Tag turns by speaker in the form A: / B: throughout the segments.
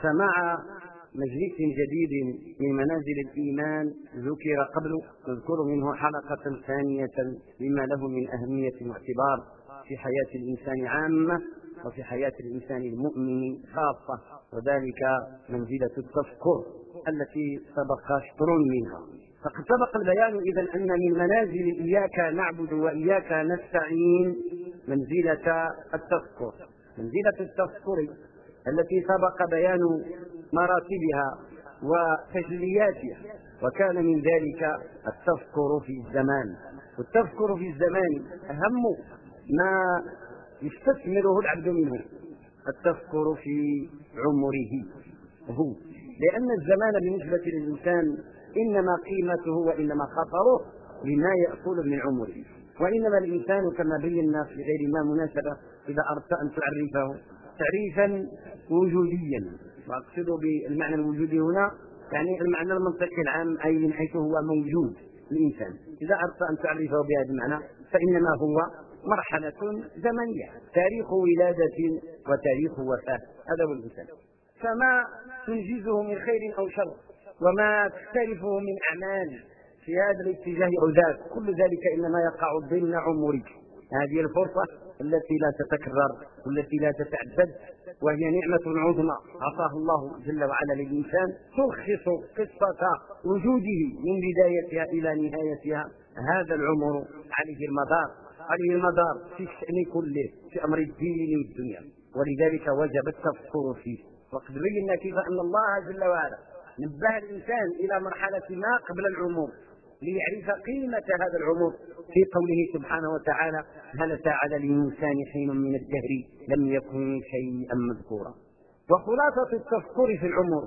A: فمع مجلس جديد من منازل الإيمان ذكر قبل، نذكر منه حلقة ثانية لما له من أهمية واعتبار في حياة الإنسان عامة وفي حياة الإنسان المؤمن خاصة، وذلك منزلة التفكر التي سبق شطر منها. فقد سبق البيان إذن أن من منازل إياك نعبد وإياك نستعين منزلة التفكر، منزلة التفكر التي سبق بيان مراتبها وتجلياتها، وكان من ذلك التفكر في الزمان. والتفكر في الزمان أهم ما يستثمره العبد منه التفكر في عمره هو، لأن الزمان بالنسبة للإنسان إنما قيمته وإنما خطره لما يأكل من عمره، وإنما الإنسان كما بينا في غير ما مناسبة إذا أردت أن تعرفه تعريفا وجوديا، وأقصد بالمعنى الوجودي هنا يعني المعنى المنطقي العام، أي من حيث هو موجود الإنسان. إذا أردت أن تعرفه بهذا المعنى فإنما هو مرحلة زمنية، تاريخ ولادة وتاريخ وفاة، هذا هو الإنسان. فما تنجزه من خير أو شر وما تختلفه من أعمال في هذا الاتجاه أو ذاك، كل ذلك إنما يقع ضمن عمرك. هذه الفرصة التي لا تتكرر والتي لا تتعدد، وهي نعمة عظمى عطاها الله جل وعلا للإنسان تلخص قصة وجوده من بدايتها إلى نهايتها. هذا العمر عليه المدار في الشأن كله، في أمر الدين والدنيا، ولذلك وجب التفكر فيه. وقد بينا كيف أن الله جل وعلا نبه الإنسان إلى مرحلة ما قبل العمر ليعرف قيمة هذا العمر في قوله سبحانه وتعالى: هل أتى على الإنسان حين من الدهر لم يكن شيئا مذكورا. وخلاصة التفكر في العمر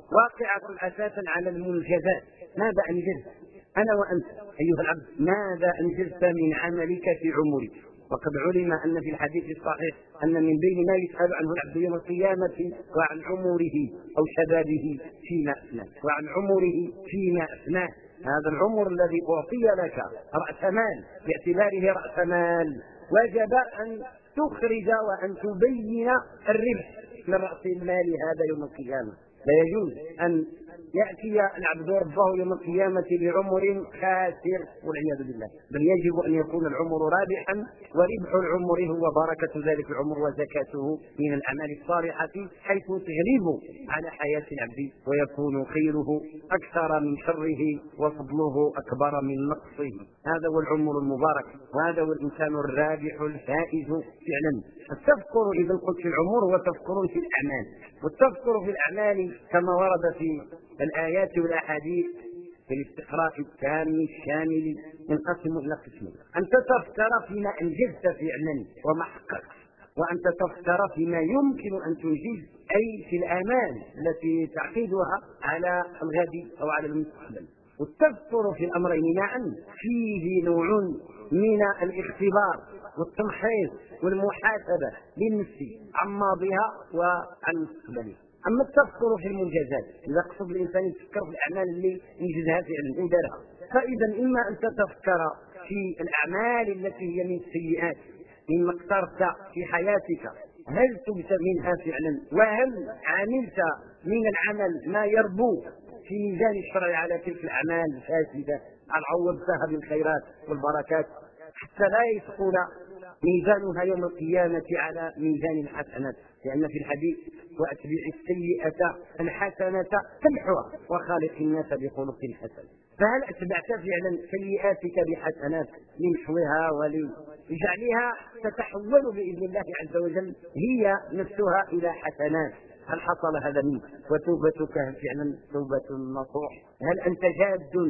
A: واقعة أساسا على المنجزات. ماذا أنجزت أنا وأنت أيها العبد؟ ماذا أنجزت من عملك في عمرك؟ وقد علم أن في الحديث الصحيح أن من بين ما يسأل عنه العبد يوم القيامة وعن عمره أو شبابه فيما أفناه، وعن عمره فيما أفناه. هذا العمر الذي أعطي لك رأس مال، باعتباره رأس مال وجب أن تخرج وأن تبين الربح من رأس المال هذا يوم القيامة. لا يجوز أن يأتي العبد ربه يوم القيامة بعمر خاسر والعياذ بالله، بل يجب أن يكون العمر رابحا، وربح العمر هو بركة ذلك العمر وزكاته من الأعمال الصالحة، حيث تغلب على حياة العبد ويكون خيره أكثر من شره وفضله أكبر من نقصه. هذا هو العمر المبارك، وهذا هو الإنسان الرابح الفائز فعلا. التفكر إذا قلت في العمر هو تفكر في الأعمال، والتفكر في الأعمال كما ورد في الآيات والأحاديث في الاستقراء التام الشامل ينقسم إلى قسمين: أن تتفكر فيما أنجزت فعلا وما حققت، وأن تتفكر فيما يمكن أن تنجز، أي في الآمال التي تعقدها على الغد أو على المستقبل. والتفكر في الأمرين معا فيه نوع من الاختبار والتمحيص والمحاسبة للنفس عن ماضيها وعن مستقبلها. أما التفكر في المنجزات، إذا قصد الإنسان يتفكر في الأعمال اللي ينجزها فعلا ودارها، فإذا إما أن تتفكر في الأعمال التي هي من السيئات مما اقترفت في حياتك، هل تبت منها فعلا، وهل عملت من العمل ما يربو في ميزان الشرع على تلك الأعمال الفاسدة، هل عوضتها بالخيرات والبركات حتى لا يثقل ميزانها يوم القيامة على ميزان الحسنات. لأن في الحديث: وأتبع السيئة الحسنة تمحها وخالق الناس بخلق حسن. فهل أتبعت فعلا سيئاتك بحسنات لمحوها ولجعلها تتحول بإذن الله عز وجل هي نفسها إلى حسنات؟ هل حصل هذا منك؟ وتوبتك فعلا توبة نصوح؟ هل أنت جاد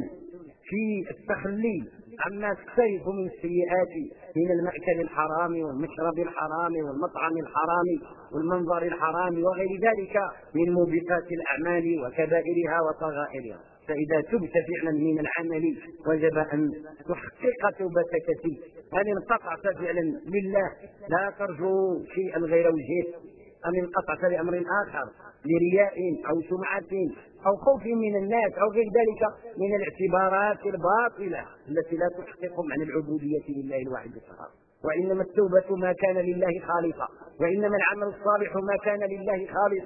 A: في التخلي عما تقترف من السيئات من المأكل الحرام والمشرب الحرام والمطعم الحرام والمنظر الحرام وغير ذلك من موبقات الأعمال وكبائرها وصغائرها؟ فإذا تبت فعلا من العمل وجب أن تحقق توبتك فيه. هل انقطعت فعلا لله لا ترجو شيئا غير وجهه، أم انقطعت لأمر آخر لرياء أو سمعة أو خوف من الناس أو غير ذلك من الاعتبارات الباطلة التي لا تحقق معنى العبودية لله الواحد القهار؟ وإنما التوبة ما كان لله خالصا، وإنما العمل الصالح ما كان لله خالصا.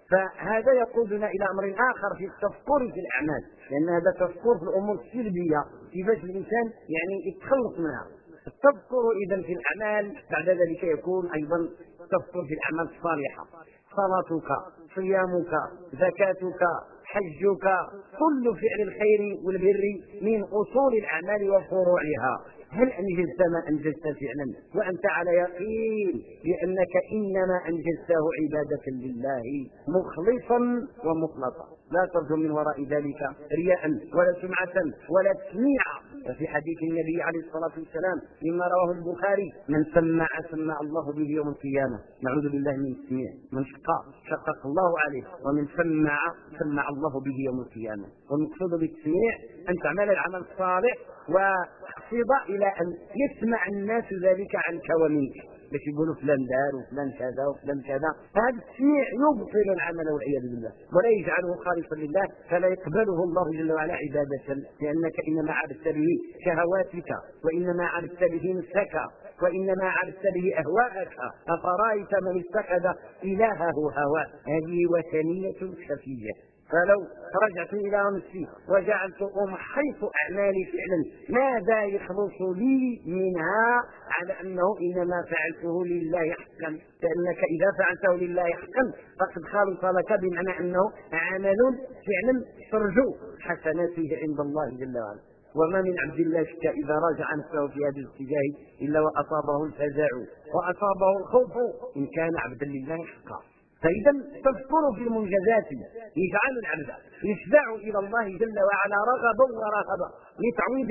A: فهذا يقودنا إلى أمر آخر في التفكر في الأعمال، لأن هذا تفكر في الأمور السلبية كيفاش الإنسان يتخلص منها. التفكر إذا في الأعمال بعد ذلك يكون أيضا التفكر في الأعمال الصالحة، صلاتك، صيامك، زكاتك، حجك، كل فعل الخير والبر من أصول الأعمال وفروعها. هل أنجزت ما أنجزت فعلا وأنت على يقين بأنك إنما أنجزته عبادة لله مخلصا ومخلصا، لا ترجو من وراء ذلك رياء ولا سمعة ولا تسميعا. وفي حديث النبي عليه الصلاة والسلام مما رواه البخاري: من سمع الله به يوم القيامة. نعوذ بالله من التسميع. من شقق الله عليه، ومن سمع الله به يوم القيامة. والمقصود بالتسميع أن تعمل العمل الصالح وتقصد إلى أن يسمع الناس ذلك عنك ومنك، باش يقولوا فلان دار وفلان كذا وفلان كذا. هذا التسميع يبطل العمل والعياذ بالله ولا يجعله خالصا لله، فلا يقبله الله جل وعلا عبادة، لأنك إنما عبدت به شهواتك، وإنما عبدت به نفسك، وإنما عبدت به أهواءك. أفرأيت من اتخذ إلهه هواه. هذه وثنية خفية. فلو رجعت إلى نفسي وجعلت أمحص أعمالي فعلا ماذا يخلص لي منها، على أنه إنما فعلته لله حقا، لأنك إذا فعلته لله حقا فقد خالص لك، بمعنى أنه عمل فعلا ترجو حسناته عند الله جل وعلا. وما من عبد الله شك إذا راجع نفسه في هذا الاتجاه إلا وأصابه الفزع وأصابه الخوف إن كان عبدا لله حقا. فإذا تذكر في المنجزات يجعل العبد يشفع إلى الله جل وعلا رغبا ورهبا لتعويض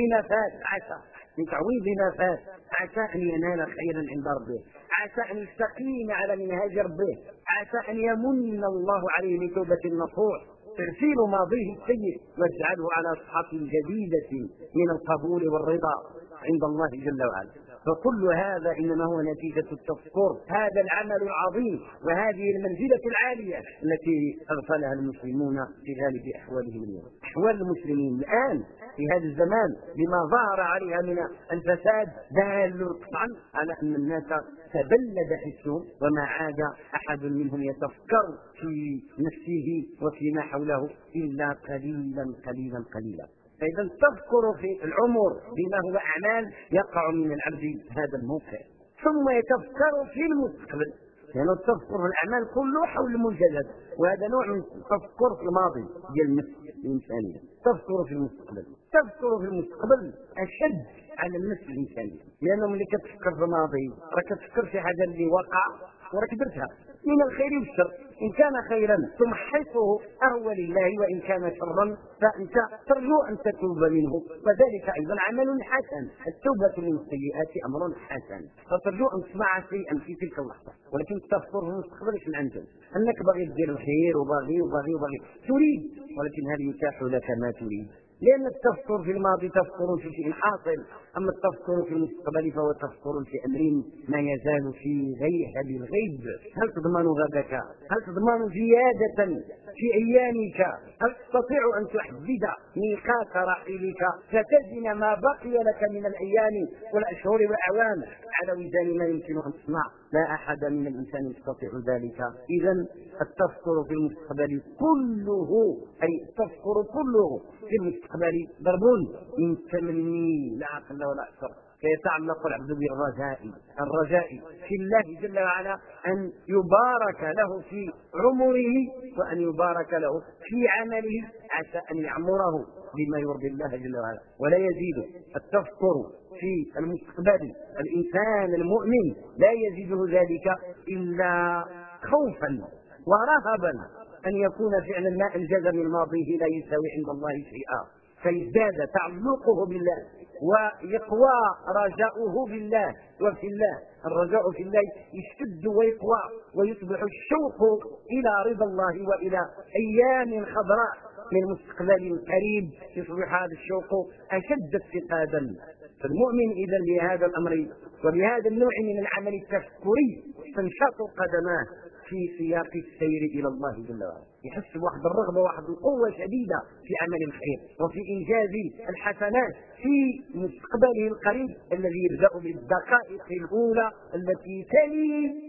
A: نفاس عسى أن ينال خيرا عند ربه، عسى أن يستقيم على منهاج ربه، عسى أن يمن الله عليه بتوبة النصوح ترسيل ماضيه السيء واجعله على صحة جديدة من القبول والرضا عند الله جل وعلا. فكل هذا إنما هو نتيجة التفكر، هذا العمل العظيم وهذه المنزلة العالية التي أغفلها المسلمون في غالب أحوالهم اليوم. أحوال المسلمين الآن في هذا الزمان بما ظهر عليها من الفساد دال قطعا على أن الناس تبلد حسهم، وما عاد أحد منهم يتفكر في نفسه وفيما حوله إلا قليلا قليلا قليلا. فإذا تذكر في العمر بما هو أعمال يقع من العبد هذا الموقع، ثم يتفكر في المستقبل، لأنه التفكر في الأعمال كله حول المنجزات، وهذا نوع من التفكر في الماضي ديال النفس الإنسانية. تفكر في المستقبل، تفكر في المستقبل أشد على النفس الإنسانية، لأنه ملي كتفكر في الماضي راك كتفكر في حاجة اللي وقع وراك درتها من الخير والشر. إن كان خيرا تمحصه أهو لله، وإن كان شرا فأنت ترجو أن تتوب منه، وذلك أيضا عمل حسن. التوبة من السيئات أمر حسن، فترجو أن تسمع شيئا في تلك اللحظة، ولكن تفكر في المستقبل من عنده أنك باغي دير الخير وباغي تريد، ولكن هل يتاح لك ما تريد؟ لأن التفكر في الماضي تفكر في شيء حاصل، أما التفكر في المستقبل فهو تفكر في أمر ما يزال في غيب الغيب. هل تضمن غدك؟ هل تضمن زيادة في أيامك؟ هل تستطيع أن تحدد ميقات رحيلك فتزن ما بقي لك من الأيام والأشهر والأعوام على وزن ما يمكن أن تصنع؟ لا أحد من الإنسان يستطيع ذلك. إذا التفكر في المستقبل كله، أي التفكر كله في المستقبل ضرب من تمني لا عقل ولا أكثر. فيتعلق العبد الرجاء في الله جل وعلا أن يبارك له في عمره وأن يبارك له في عمله، عسى أن يعمره بما يرضي الله جل وعلا. ولا يزيد التفكر في المستقبل الإنسان المؤمن لا يزيده ذلك إلا خوفا ورهبا أن يكون فعلا ما أنجز من ماضيه لا يساوي عند الله شيئا، فيزداد تعلقه بالله ويقوى رجاؤه بالله وفي الله. الرجاء في الله يشتد ويقوى ويصبح الشوق إلى رضا الله وإلى أيام خضراء من المستقبل القريب، يصبح هذا الشوق أشد افتقادا. فالمؤمن إذا لهذا الأمر وبهذا النوع من العمل التفكري تنشط قدماه في سياق السير إلى الله جل وعلا، يحس بواحد الرغبة وواحد القوة شديدة في عمل الخير وفي إنجاز الحسنات في مستقبله القريب الذي يبدأ بالدقائق الأولى التي تلي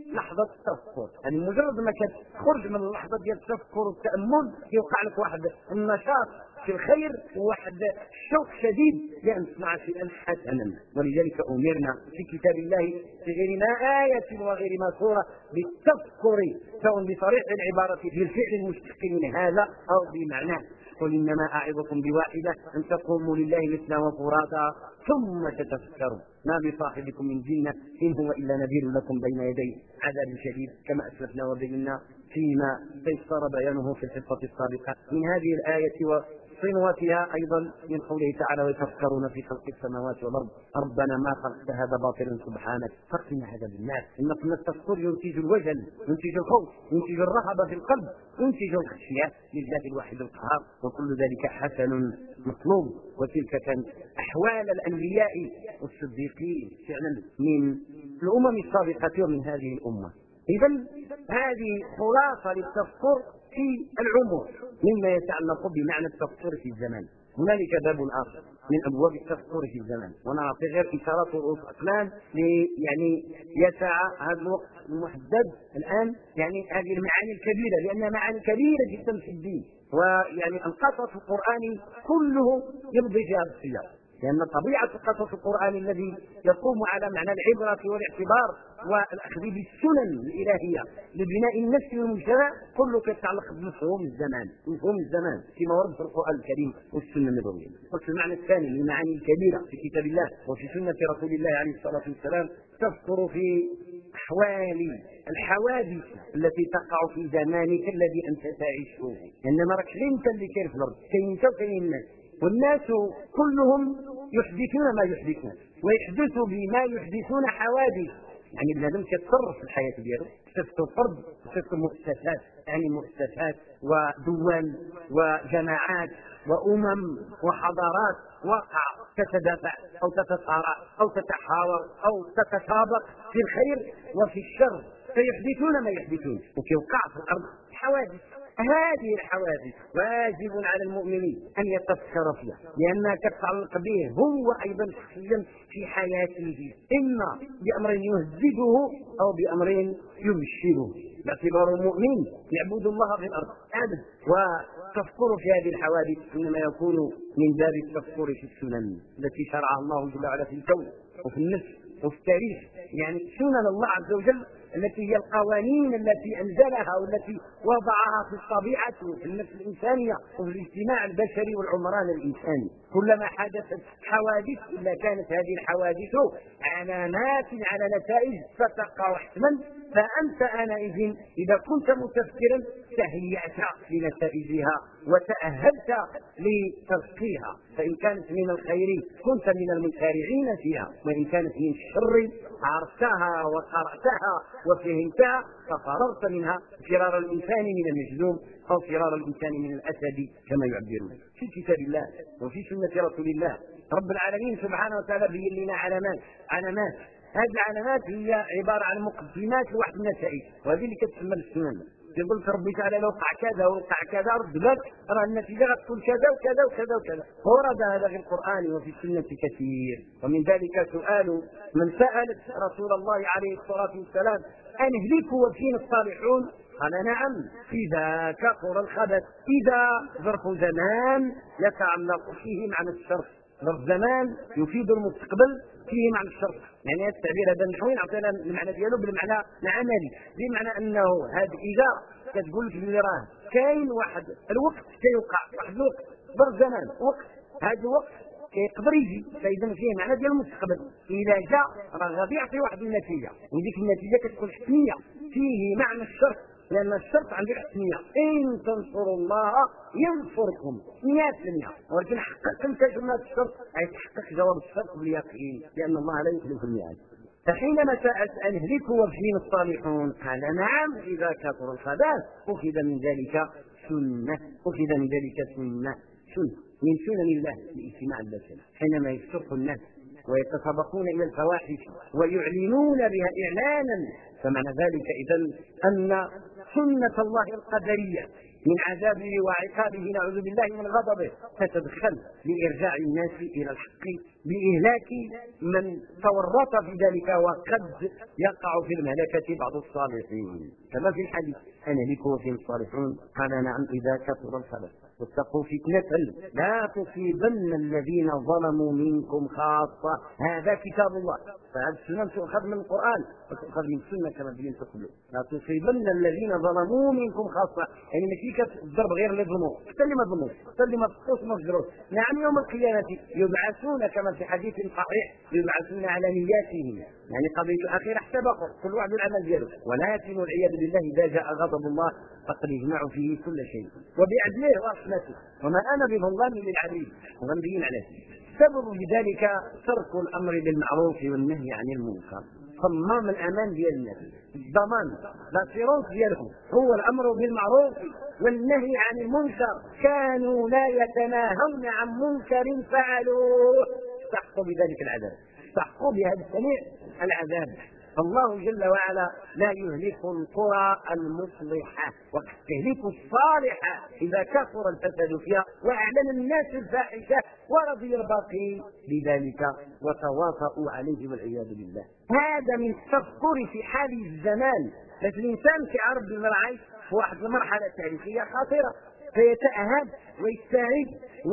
A: لحظه التفكر. يعني مجرد ما كتخرج من اللحظه ديال التفكر والتامل كيوقع لك واحد النشاط في الخير وواحد الشوق شديد لان تصنع شيئا حسنا. ولذلك امرنا في كتاب الله في غير ما ايه وغير ما سوره بالتفكر، سواء بصريح العباره بالفعل المشتق من هذا او بمعناه. قل انما اعظكم بواحده ان تقوموا لله مثنى وفرادا ثم تتفكروا ما بصاحبكم من جنه ان هو الا نذير لكم بين يدي عذاب شديد، كما اسلفنا وبينا فيما تيسر بيانه في الحصه السابقه. من هذه الايه وصنواتها ايضا من قوله تعالى ويتفكرون في خلق السماوات والارض ربنا ما خلقت هذا باطلا سبحانك فقنا عذاب النار. ان قلنا التفكر ينتج الوجل، ينتج الخوف، ينتج الرهبه في القلب، ينتج الخشيه لله الواحد القهار، وكل ذلك حسن مطلوب. وتلك كانت احوال الانبياء والصديقين فعلا من الامم السابقه ومن هذه الامه. اذا هذه خلاصه للتفكر في العموم مما يتعلق بمعنى التفكر في الزمان. هنالك باب اخر من ابواب التفكر في الزمان، ونعطي غير اشارات رؤوس اقلام يعني يسع هذا الوقت المحدد الان يعني هذه المعاني الكبيره، لانها معاني كبيره جدا في الدين. ويعني القصص القراني كله يمضي في هذا السياق، لأن طبيعة القصص القرآني الذي يقوم على معنى العبرة والاعتبار والأخذ بالسنن الإلهية لبناء النفس والمجتمع كله يتعلق بمفهوم الزمان، مفهوم الزمان فيما ورد في القرآن الكريم والسنة النبوية. وفي المعنى الثاني للمعاني الكبيرة في كتاب الله وفي سنة رسول الله عليه الصلاة والسلام تذكر في أحوال الحوادث التي تقع في زمانك الذي أنت تعيشه، إنما راكش أنت اللي كاين في الأرض، كاين أنت وكاين الناس، والناس كلهم يحدثون ما يحدثون ويحدثوا بما يحدثون حوادث. يعني بنادم كيتصرف في الحياه ديالو، شفتوا فرد، شفتوا مؤسسات، يعني مؤسسات ودول وجماعات وامم وحضارات واقع تتدافع او تتصارع او تتحاور او تتسابق في الخير وفي الشر، فيحدثون ما يحدثون وكيوقع في الارض حوادث. هذه الحوادث واجب على المؤمنين أن يتفكر فيها، لأنها تتعلق به هو أيضا شخصيا في حياته، إما بأمر يهزده أو بأمر يبشره، باعتباره مؤمن يعبد الله في الأرض أبدا. والتفكر في هذه الحوادث إنما يكون من باب التفكر في السنن التي شرعها الله جل وعلا في الكون وفي النفس وفي التاريخ، يعني سنن الله عز وجل التي هي القوانين التي أنزلها والتي وضعها في الطبيعة وفي النفس الإنسانية وفي الاجتماع البشري والعمران الإنساني. كلما حدثت حوادث إلا كانت هذه الحوادث علامات على نتائج ستقع حتما، فأنت آنئذ إذا كنت متفكرا تهيأت لنتائجها وتأهلت لتلقيها، فإن كانت من الخير كنت من المسارعين فيها، وإن كانت من الشر عرفتها وقرأتها وفهمتها ففررت منها فرار الإنسان من المجذوم أو فرار الإنسان من الأسد كما يعبرون. في كتاب الله وفي سنة رسول الله رب العالمين سبحانه وتعالى بين لنا علامات. هذه العلامات هي عبارة عن مقدمات لواحد النتائج، وهذه اللي كتسمى السنن. يقول ربي تعالى لو وقع كذا ووقع كذا رد بالك راه النتيجه غتكون كذا وكذا وكذا وكذا. ورد هذا في القران وفي السنه كثير، ومن ذلك سؤال من سالت رسول الله عليه الصلاه والسلام ان يهلكوا وفينا الصالحون؟ قال نعم اذا كثر الخبث. اذا ظرف زمان يتعلق فيه معنى الشرط، ظرف زمان يفيد المستقبل فيه معنى الشرط. يعني هذا التعبير هذا النحوي نعطينا المعنى ديالو بالمعنى العملي، بمعنى انه هذا اذا كتقول لك اللي راه كاين واحد الوقت كيوقع واحد الوقت ظرف زمان وقت، هذا الوقت كيقدر يجي، فاذا فيه معنى ديال المستقبل. اذا جاء راه غادي يعطي واحد النتيجه، وديك النتيجه كتكون حتميه فيه معنى الشرط، لأن الشرط عندك حتمية إن تنصروا الله ينصركم 100%، ولكن حقق انت جملة الشرط أي تحقق جواب الشرط باليقين، لأن الله لا يخلف الميعاد. فحينما سألت أن يهلكوا وفينا الصالحون قال نعم إذا كثر الخبث. أخذ من ذلك سنة من سنن الله لاجتماع البشر، حينما يفتح الناس ويتسابقون إلى الفواحش ويعلنون بها إعلانا، فمعنى ذلك إذن أن سنة الله القدرية من عذابه وعقابه، نعوذ بالله من غضبه، تتدخل لإرجاع الناس إلى الحق بإهلاك من تورط في ذلك، وقد يقع في المهلكة بعض الصالحين كما في الحديث: أنا لك وفيهم الصالحون، قال نعم إذا كثر الخبث واتقوا فتنة لا تصيبن الذين ظلموا منكم خاصة. هذا كتاب الله، فهذه السنة تؤخذ من القرآن وتؤخذ من السنة كما بينت قبله. لا تصيبن الذين ظلموا منكم خاصة، يعني ماشي كتضرب غير اللي ظلموا، حتى اللي ما ظلموش، حتى اللي ما فقوش ما فجروش. نعم يوم القيامة يبعثون كما في حديث صحيح، يبعثون على نياتهم، يعني قضية الأخيرة احتبقوا كل واحد العمل دياله، ولكن والعياذ بالله إذا جاء غضب الله فقد يجمع فيه كل شيء وبعدله ورحمته، وما أنا بظلام للعبيد، وغنبين عليه. سبب لذلك ترك الأمر بالمعروف والنهي عن المنكر، صمام الأمان ديال الناس، الضمان لاسيرونس ديالهم هو الأمر بالمعروف والنهي عن المنكر. كانوا لا يتناهون عن منكر فعلوه، استحقوا بذلك العذاب، استحقوا بهذا السميع العذاب. الله جل وعلا لا يهلك القرى المصلحة، وقد تهلك الصالحة إذا كثر الفساد فيها وأعلن الناس الفاحشة ورضي الباقي بذلك وتواطؤوا عليه والعياذ بالله. هذا من التفكر في حال الزمان، لكن الإنسان كيعرف بالمرعي في واحد المرحلة تاريخية خطيرة، فيتأهب ويستعد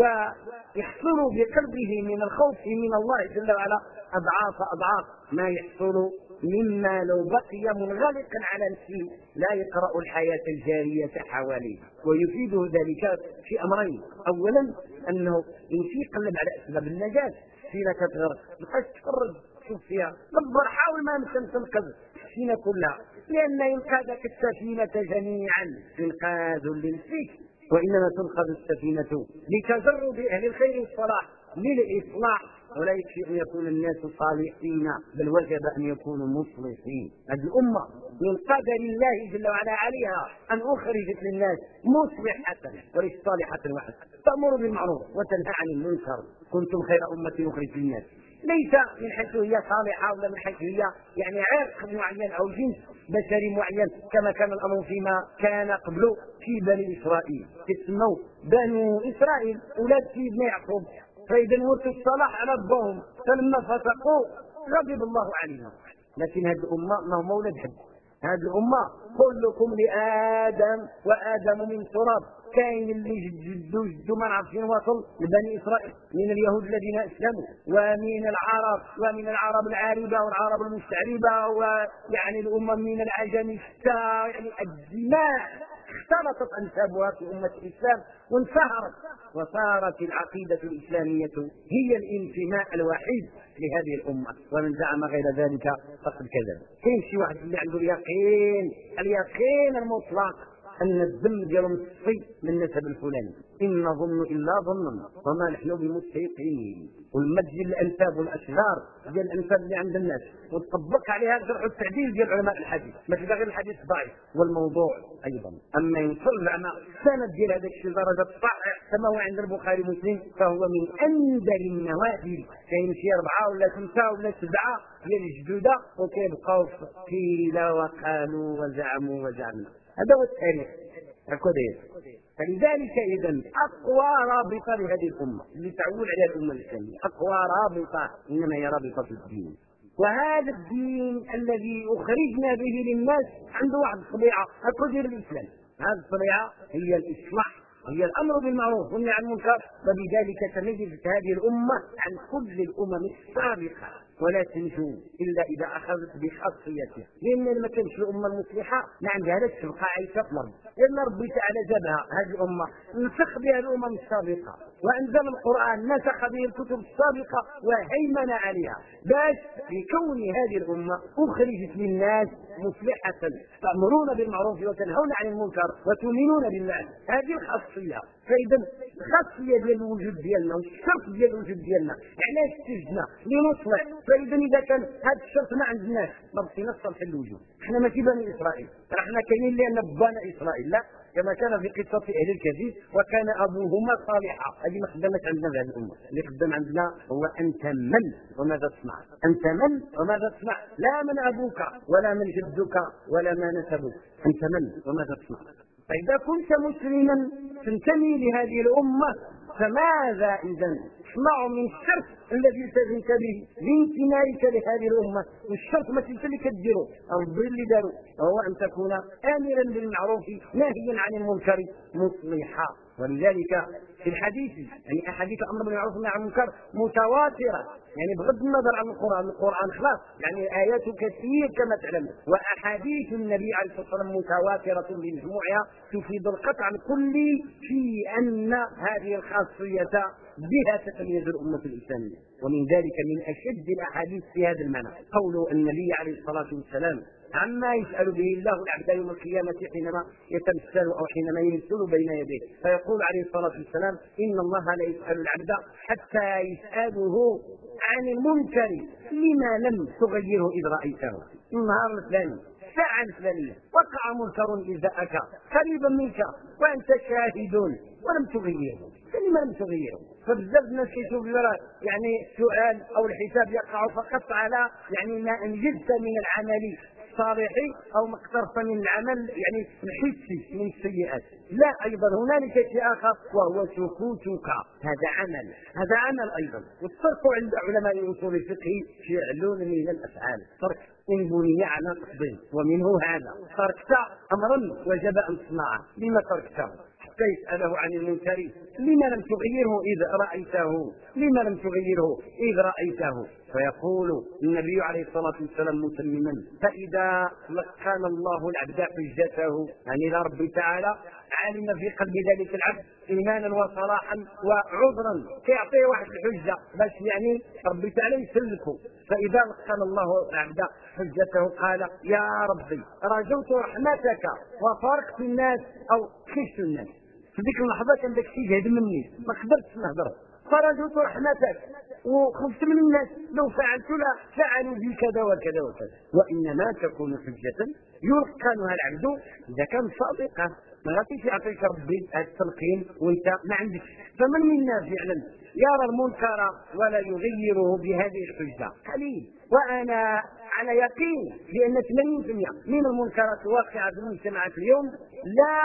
A: ويحصل بقلبه من الخوف من الله جل وعلا أضعاف ما يحصل مما لو بقي منغلقا على نفسه لا يقرأ الحياة الجارية حواليه. ويفيده ذلك في أمرين: أولا أنه يمشي يقلب على أسباب النجاة، السفينة كتغرق بقاش تفرج شوف فيها، دبر حاول ما يمكن تنقذ السفينة كلها، لأن إنقاذك السفينة جميعا إنقاذ للفيك، وإنما تنقذ السفينة لتجرد أهل الخير والصلاح للإصلاح، ولا يكفي أن يكون الناس صالحين، بل وجب أن يكونوا مصلحين. هذه الأمة من قدر الله جل وعلا عليها أن أخرجت للناس مصلحة وليس صالحة واحدة، تأمر بالمعروف وتنهى عن المنكر. كنتم خير أمة أخرجت للناس، ليس من حيث هي صالحة ولا من حيث هي يعني عرق معين أو جنس بشري معين، كما كان الأمر فيما كان قبل في بني إسرائيل، اسمه بنو إسرائيل أولاد سيدنا يعقوب، فإذا ورثوا الصلاح على أبوهم، فلما فسقوا غضب الله عليهم. لكن هذه الأمة ما هو مولد حد، هذه الأمة كلكم لآدم وآدم من تراب. كاين اللي جدوا ما نعرف فين وصل لبني إسرائيل من اليهود الذين أسلموا، ومن العرب العاربة والعرب المستعربة، ويعني الأمم من العجم حتى يعني الدماء اختلطت أنسابها في أمة الإسلام وانصهرت، وصارت العقيدة الإسلامية هي الانتماء الوحيد لهذه الأمة، ومن زعم غير ذلك فقد كذب. كاين شي واحد اللي عنده اليقين المطلق أن الذنب ديالو مصفي من نسب الفلاني، إن نظن إلا ظنا وما نحن بمستيقنين، والمد الأنساب والأشجار ديال الأنساب اللي عند الناس، وتطبق عليها الجرح والتعديل ديال علماء الحديث، ماشي غير الحديث ضعيف والموضوع أيضا. أما ينصر زعما السند ديال هذا الشيء درجة صحيح كما هو عند البخاري ومسلم، فهو من أندر النوادر. كاين شي 4 ولا 5 ولا 7 ديال الجدودة وكيبقاو قيل وقالوا وزعموا وزعمنا. هذا هو التاريخ هكذا. فلذلك إذا أقوى رابطة لهذه الأمة اللي تعول عليها الأمة الإسلامية، أقوى رابطة إنما هي رابطة الدين. وهذا الدين الذي أخرجنا به للناس عنده واحد الطبيعة هكذا الإسلام، هذه الطبيعة هي الإصلاح، هي الأمر بالمعروف والنهي عن المنكر. وبذلك تميزت هذه الأمة عن كل الأمم السابقة، ولا تنجو إلا إذا أخذت بخاصيتها، لأن ما كانش الأمة المصلحة ما عندها لا تبقى عايشة في الأرض، لأن ربي تعالى جابها هذه الأمة نسخ بها الأمم السابقة، وأنزل القرآن نسخ به الكتب السابقة وهيمن عليها، باش لكون هذه الأمة أخرجت للناس مصلحة، تأمرون بالمعروف وتنهون عن المنكر وتؤمنون بالله. هذه الخاصية. فإذا الخاصية ديال الوجود ديالنا والشرط ديال الوجود ديالنا علاش استجدنا لنصلح. فإذا إذا كان هذا الشرط ما عند الناس ما بقينا نصلح الوجود. احنا ماشي بني إسرائيل، احنا كاينين لأن بني إسرائيل، لا، كما كان في قصة أهل الكهف وكان أبوهما صالحا. هذه ما خدمت عندنا في هذه الأمة، اللي خدم عندنا هو أنت من وماذا تصنع، أنت من وماذا تصنع، لا من أبوك ولا من جدك ولا ما نسبك، أنت من وماذا تصنع. فإذا كنت مسلما تنتمي لهذه الأمة فماذا إذا تصنع من الشرط الذي التزمت به لانتمائك لهذه الأمة؟ والشرط ما تنسى كديروا الظل اللي داروا وهو أن تكون آمرا بالمعروف ناهيا عن المنكر مصلحا. ولذلك في الحديث يعني أحاديث الأمر بالمعروف والنهي عن المنكر متواترة، يعني بغض النظر عن القرآن خلاص يعني آيات كثير كما تعلم، وأحاديث النبي عليه الصلاة والسلام متواترة بمجموعها تفيد القطع الكلي في أن هذه الخاصية بها تتميز الأمة الإسلامية. ومن ذلك من أشد الأحاديث في هذا المعنى قول النبي عليه الصلاة والسلام عما يسأل به الله العبد يوم القيامة حينما يتمثل أو حينما يمثل بين يديه، فيقول عليه الصلاة والسلام إن الله لا يسأل العبد حتى يسأله عن المنكر لما لم تغيره إذ رأيته. النهار الفلاني الساعة الفلانية وقع منكر إزاءك قريبا منك وأنت شاهد ولم تغيره، فلما لم تغيره؟ فبزاف الناس يشوف يعني السؤال أو الحساب يقع فقط على يعني ما أنجزت من العمل الصالحي أو ما اقترف من العمل يعني الحسي من السيئات، لا، أيضا هنالك شيء آخر وهو سكوتك، هذا عمل أيضا. والترك عند علماء أصول الفقه فعل من الأفعال، ترك إن بني على قصد ومنه هذا تركت أمرا وجب أن تصنعه، لما تركته؟ حتى يسأله عن المنكر لما لم تغيره إذ رأيته. فيقول النبي عليه الصلاة والسلام متمما فإذا لقن الله العبد حجته يعني إلى رب تعالى علم في قلب ذلك العبد إيمانا وصلاحا وعذرا كيعطيه واحد الحجة باش يعني رب تعالى يسلكه. فإذا لقن الله العبد حجته قال يا ربي رجوت رحمتك وفارقت الناس أو خشت الناس. في ذيك اللحظة كان داك الشيء جهد مني ما قدرتش نهضر، فرجوت رحمتك وخفت من الناس لو فعلت لا فعلوا بي كذا وكذا وكذا. وإنما تكون حجة يلقنها العبد إذا كان صادقا، ما غاديش يعطيك ربي التلقين وانت ما عندكش. فمن منا فعلا يرى المنكر ولا يغيره بهذه الحجة؟ قليل. وأنا على يقين بأن 80% من المنكرات الواقعة في المجتمعات اليوم لا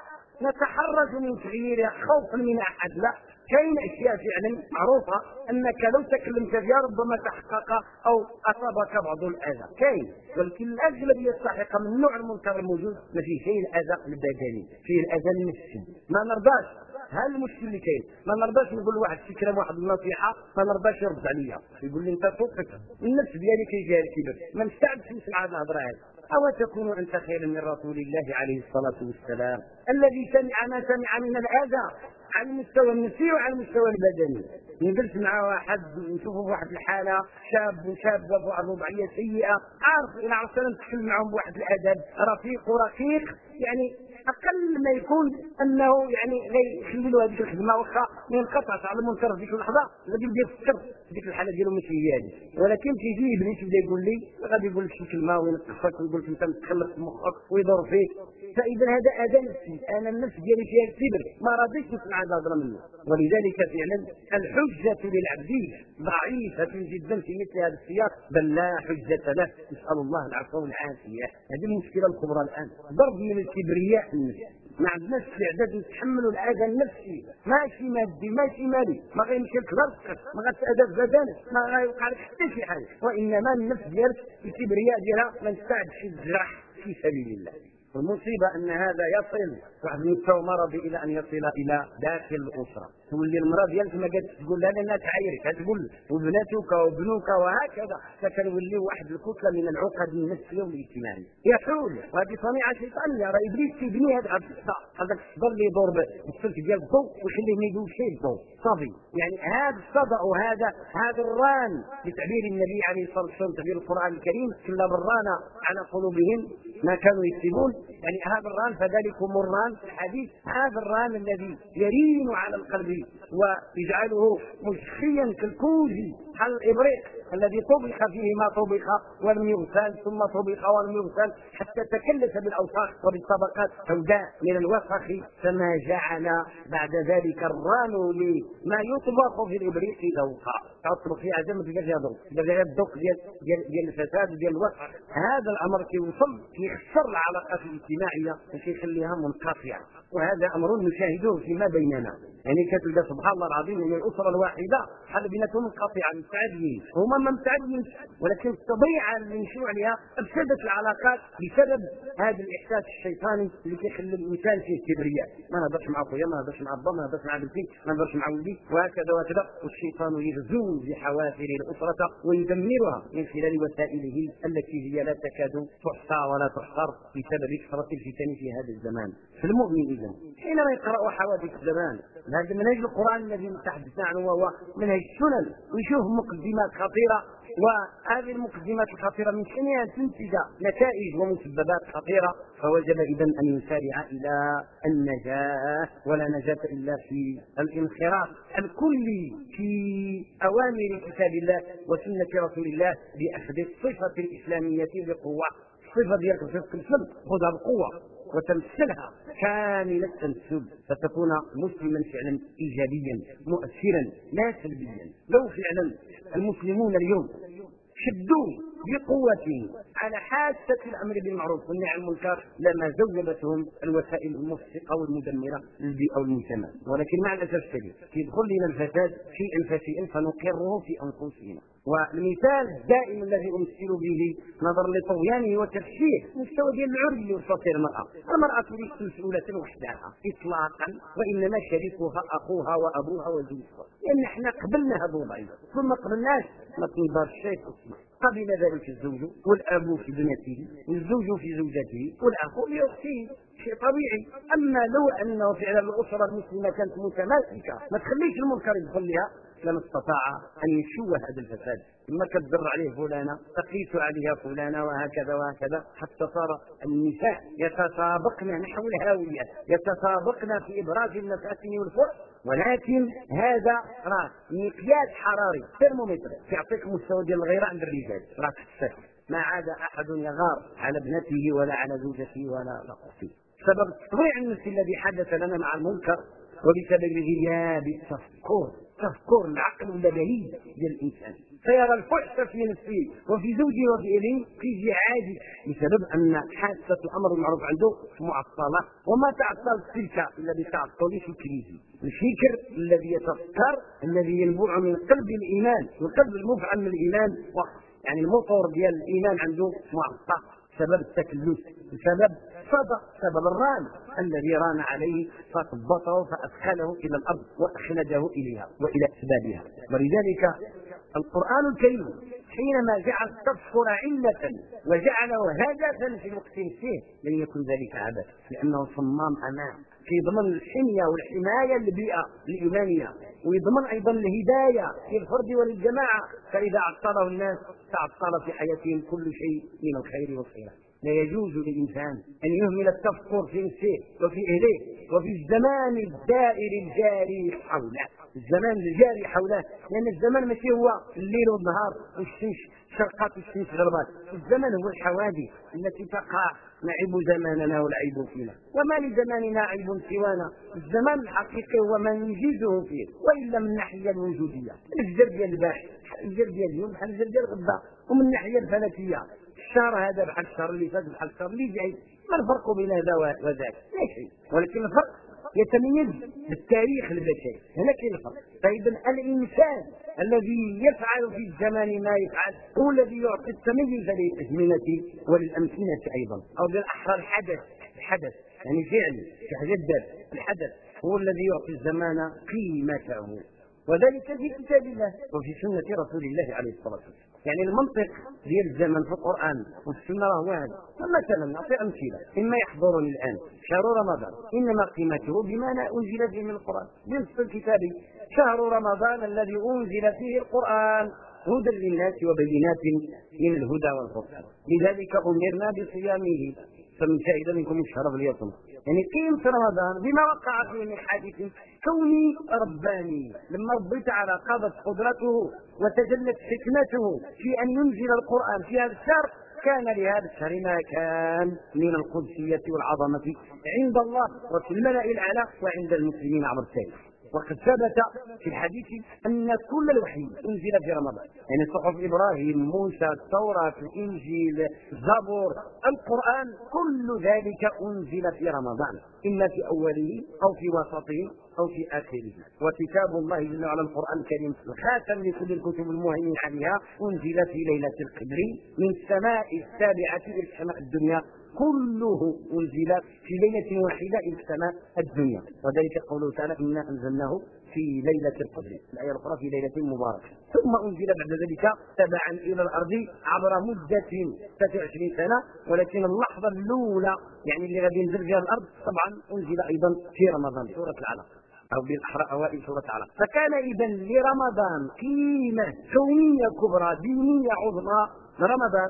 A: نتحرج من تغييرها خوفا من أحد، لا، كاين اشياء فعلا معروفه انك لو تكلمت فيها ربما تحقق او اصابك بعض الاذى، كاين، ولكن الاغلبيه الساحقه من نوع المنكر الموجود ما فيه شيء الاذى البدني، فيه الاذى النفسي. ما نرضاش هذا المشكل اللي كاين، ما نرضاش نقول واحد فكره واحد النصيحه ما نرضاش يرد عليا يقول لي انت فوقك النفس ديالي كيجيها الكبر، ما نستعدش نسمع هذه الهضره هذه. أو تكون أنت خيرا من رسول الله عليه الصلاة والسلام الذي سمع ما سمع من الأذى على المستوى النفسي وعلى المستوى البدني. نجلس مع واحد نشوفه بواحد الحالة شابة بواحد الوضعية سيئة، عارف إلى عرفنا نتكلم معهم بواحد الأدب رقيق يعني أقل ما يكون أنه يعني يخلي له هذيك الخدمة واخا ما ينقطعش على المنكر في ديك اللحظة غادي يبدا يفكر في ديك الحالة ديالو ماشي هي هذه. ولكن تيجي إبليس يبدا يقول لي غادي يقول لك شي كلمة وينقصك ويقول لك أنت متخلف في مخك ويضر فيك. فإذا هذا أذى نفسي، أنا النفس ديالي فيها الكبر ما رضيتش نسمع هذا الهضرة منه. ولذلك فعلا الحجة للعبد ضعيفة جدا في مثل هذا السياق، بل لا حجة له. نسأل الله العفو والعافية. هذه المشكلة الكبرى الآن، ضرب من الكبرياء النفسي. ما عندناش استعداد نتحملوا الاذى النفسي، ماشي مادي ماشي مالي، ما غيمشي لك لا رزقك، ما غتأذى في بدنك، ما غيوقع لك حتى شي حاجه، وانما النفس ديالك الكبرياء ديالها ما تستعدش تجرح في سبيل الله. المصيبه ان هذا يصل واحد المستوى مرضي الى ان يصل الى داخل الاسره، تولي المراه ديالك ما قادش تقول لها لانها تعايرك، تقول وبناتك وابنك وهكذا، فتولي واحد الكتله من العقد النفسيه والاجتماعيه يحول. وهذه صنيعه شيطانيه، راه ابليس كيبني هذا هذاك الصدى اللي يدور بالسلك ديال الضوء ويخليه ما يدوش شيء الضوء صافي. يعني هذا الصدى وهذا الران بتعبير النبي عليه الصلاه والسلام، تعبير القران الكريم، كلا بران على قلوبهم ما كانوا يكسبون. يعني هذا الران فذلكم الران الحديث، هذا الران الذي يرين على القلب ويجعله مشخيا كالكوز بحال الإبريق الذي طبخ فيه ما طبخ ولم يغسل ثم طبخ ولم يغسل حتى تكلف بالأوساخ وبالطبقات سوداء من الوسخ، فما جعل بعد ذلك الران لما يطبخ في الإبريق ذوقا. تطبخ فيها عدم تلقى فيها ذوق، تلقى فيها الذوق ديال الفساد وديال الوسخ. هذا الأمر كيوصل كيخسر العلاقات الاجتماعية وكيخليها منقطعة، وهذا أمر نشاهده فيما بيننا. يعني كتلقى سبحان الله العظيم يعني الأسرة الواحدة حل بيناتهم منقطعة متعدين، هما ما متعدينش، ولكن الطبيعة اللي نشوف عليها أفسدت العلاقات بسبب هذا الإحساس الشيطاني اللي كيخلي الإنسان فيه كبرياء. ما نهضرش مع خويا، ما نهضرش مع با، ما نهضرش مع بنتي، ما نهضرش مع ولدي، وهكذا وهكذا. والشيطان يغزو بحوافر الأسرة ويدمرها من خلال وسائله التي هي لا تكاد تحصى ولا تحصر بسبب كثرة الفتن في هذا الزمان. فالمؤمن إذن حينما يقرأ حوادث الزمان هذا منهج القرآن الذي تحدثنا عنه وهو منهج السنن، ويشوف مقدمات خطيرة، وهذه المقدمات الخطيرة من شأنها تنتج نتائج ومسببات خطيرة، فوجب إذن أن يسارع إلى النجاة، ولا نجاة إلا في الانخراط الكلي في أوامر كتاب الله وسنة رسول الله بأخذ الصفة الإسلامية بقوة. الصفة ديالك في الفم خذها بقوة وتمثلها كاملة التمثل، فتكون مسلما فعلا إيجابيا مؤثرا لا سلبيا. لو فعلا المسلمون اليوم شدوا بقوة على حاسة الأمر بالمعروف والنهي عن المنكر لما زوجتهم الوسائل المفسقة والمدمرة للبيئة والمجتمع، ولكن مع الأسف الشديد يدخل لنا الفساد شيئا فشيئا فنقره في أنفسنا. والمثال الدائم الذي أمثل به نظرا لطغيانه وتفسير مستوى ديال العري وتفسير المرأة ليست مسؤولة وحدها إطلاقا، وإنما شريكها أخوها وأبوها وزوجها، لأن احنا قبلنا هذا الوضع ثم قبلناش ما تنظر الشيء اسمه. قبل ذلك الزوج والأب في ابنته والزوج في زوجته والأخ في أخته، شيء طبيعي. أما لو أنه فعلا الأسرة المسلمة كانت متماسكة ما تخليش المنكر يدخل لها لما استطاع أن يشوه هذا الفساد. ما كتضر عليه فلانة تقيس عليها فلانة وهكذا وهكذا، حتى صار النساء يتسابقن نحو الهاوية، يتسابقن في إبراز المفاتن والفرح. ولكن هذا راه مقياس حراري ترمومتر يعطيك مستوى ديال الغيرة عند الرجال، راه تحسن ما عاد أحد يغار على ابنته ولا على زوجته ولا أخته. سبب التطبيع النفسي الذي حدث لنا مع المنكر وبسبب غياب تفكر العقل اللبني ديال الانسان، فيرى الفحش في نفسه وفي زوجه وفي ابنه كيجي عادي بسبب ان حاسه الامر المعروف عنده معطله، وما تعطل تلك الا بتعطل فكره. الفكر الذي يتفكر الذي ينبع من قلب الايمان، والقلب المفعم من الايمان يعني الموتور ديال الايمان عنده معطل سبب التكلف، سبب الران الذي ران عليه فثبطه فأدخله إلى الأرض وأخلده إليها وإلى أسبابها. ولذلك القرآن الكريم حينما جعل التفكر علة وجعله هدفا في الوقت فيه لن يكن ذلك عبث، لأنه صمام أمان يضمن الحمية والحماية للبيئة الإيمانية، ويضمن أيضا الهداية للفرد وللجماعة، فإذا عطله الناس تعطل في حياتهم كل شيء من الخير والخير. لا يجوز للإنسان أن يهمل التفكر في نفسه وفي أهله وفي الزمان الدائر الجاري حوله، الزمان الجاري حوله، لأن الزمان ماشي هو الليل والنهار والشمس شرقات والشمس غربات، الزمان هو الحوادث التي تقع نعيب زماننا والعيب فينا، وما لزماننا عيب سوانا. الزمان الحقيقي هو ما ننجزه فيه، وإلا من الناحية الوجودية الجر ديال البارح الجر ديال اليوم بحال الجر ديال غدا، ومن الناحية الفلكية الشهر هذا بحال الشهر اللي فات بحال الشهر اللي جاي، ما الفرق بين هذا وذاك؟ لا شيء، ولكن الفرق يتميز بالتاريخ البشري، هنا كاين الفرق. فإذا الإنسان الذي يفعل في الزمان ما يفعل هو الذي يعطي التميز للأزمنة وللأمكنة أيضا، أو بالأحرى الحدث يعني فعل يتجدد الحدث هو الذي يعطي الزمان قيمته، وذلك في كتاب الله وفي سنة رسول الله عليه الصلاة والسلام. يعني المنطق ديال الزمن في القرآن والسنة هو هذا. مثلا نعطي أمثلة مما يحضرني الآن، شهر رمضان إنما قيمته بما أنزل فيه من القرآن بنص الكتاب، شهر رمضان الذي أنزل فيه القرآن هدى للناس وبينات من الهدى والفرقان، لذلك أمرنا بصيامه فمن شهد منكم الشهر فليصم. يعني قيمة رمضان بما وقع فيه من حادث كوني رباني، لما ربي تعالى قضت قدرته وتجلت حكمته في أن ينزل القرآن في هذا الشهر، كان لهذا الشهر ما كان من القدسية والعظمة عند الله وفي الملأ الأعلى وعند المسلمين عبر التاريخ. وقد ثبت في الحديث أن كل الوحي أنزل في رمضان، يعني صحف إبراهيم، موسى، التوراة، الإنجيل، الزبور، القرآن، كل ذلك أنزل في رمضان، إما في أوله أو في وسطه أو في آخره. وكتاب الله جل وعلا القرآن الكريم الخاتم لكل الكتب المهيمن عليها أنزل في ليلة القدر من السماء السابعة إلى السماء الدنيا، كله أنزل في ليلة واحدة إلى السماء الدنيا. وذلك قوله تعالى إنا أنزلناه في ليلة القدر، الآية الأخرى في ليلة مباركة. ثم أنزل بعد ذلك تبعا إلى الأرض عبر مدة 26 سنة، ولكن اللحظة الأولى يعني اللي غادي ينزل فيها الأرض طبعا أنزل أيضا في رمضان، سورة العلق أو بالأحرى أوائل سورة العلق. فكان إذا لرمضان قيمة كونية كبرى دينية عظمى. رمضان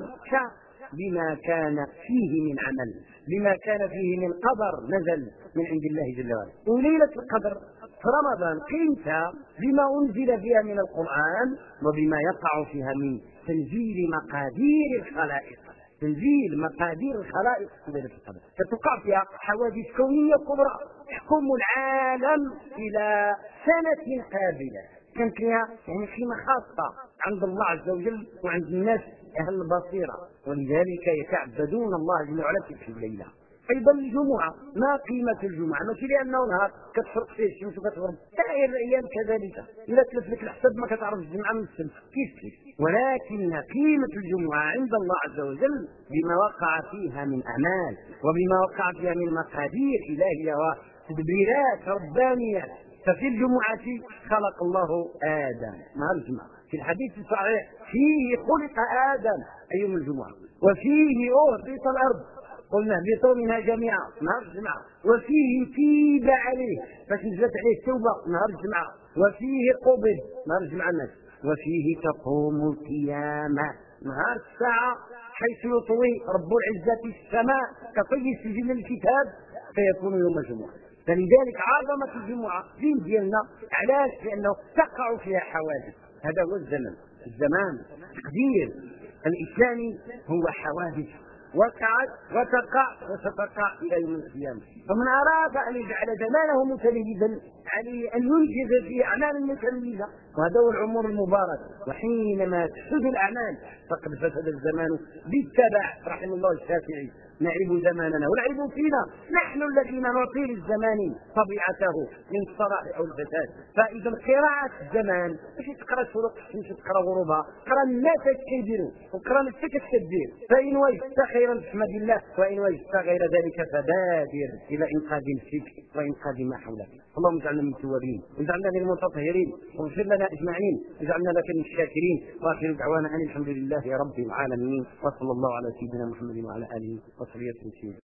A: بما كان فيه من عمل، بما كان فيه من قدر نزل من عند الله جل وعلا. وليلة القدر في رمضان قيمتها بما أنزل فيها من القرآن وبما يقع فيها من تنزيل مقادير الخلائق، تنزيل مقادير الخلائق في ليلة القدر. فتقع فيها حوادث كونية كبرى تحكم العالم إلى سنة قابلة، كانت لها يعني قيمة خاصة عند الله عز وجل وعند الناس أهل البصيرة، ولذلك يتعبدون الله جل وعلا في الليلة. أيضا الجمعة، ما قيمة الجمعة؟ ماشي لأنه نهار كتفرق فيه الشمس وكتغرب، سائر الأيام كذلك، إذا تلف لك الحساب ما كتعرف الجمعة من السبت كيف، ولكن قيمة الجمعة عند الله عز وجل بما وقع فيها من أعمال وبما وقع فيها من مقادير إلهية وتدبيرات ربانية. ففي الجمعة خلق الله آدم، نهار الجمعة، في الحديث الصحيح فيه خلق آدم أي يوم الجمعة، وفيه أهبط الأرض قلنا اهبطوا منها جميعا نهار الجمعة، وفيه تيب عليه فاش نزلت عليه التوبة نهار الجمعة، وفيه قبض نهار الجمعة الناس، وفيه تقوم القيامة نهار الساعة حيث يطوي رب العزة السماء كطي السجل الكتاب فيكون يوم الجمعة. فلذلك عظمة الجمعة دين ديالنا، علاش؟ لأنه تقع فيها حوادث. هذا هو الزمان تقدير الإسلامي هو حوادث وقعت وتقع وستقع إلى يوم القيامة. فمن أراد أن يجعل زمانه متميزا عليه أن ينجز فيه أعمال متميزة، وهذا هو العمر المبارك. وحينما تفسد الأعمال فقد فسد الزمان بالتبع. رحم الله الشافعي نعيب زماننا ونعيب فينا نحن الذين نعطي للزمان طبيعته من الصلاح أو الفساد. فإذا قراءة الزمان مش تقرا شروق الشمس تقرا غروبها، قرا الناس كيديروا وقرا نفسك كدير. فإن وجدت خيرا فاحمد الله، وإن وجدت غير ذلك فبادر إلى إنقاذ نفسك وإنقاذ ما حولك. اللهم اجعلنا من التوابين واجعلنا من المتطهرين واغفر لنا أجمعين، اجعلنا لك من الشاكرين. وآخر دعوانا أن الحمد لله رب العالمين، وصلى الله على سيدنا محمد وعلى آله وصحبه وسلم.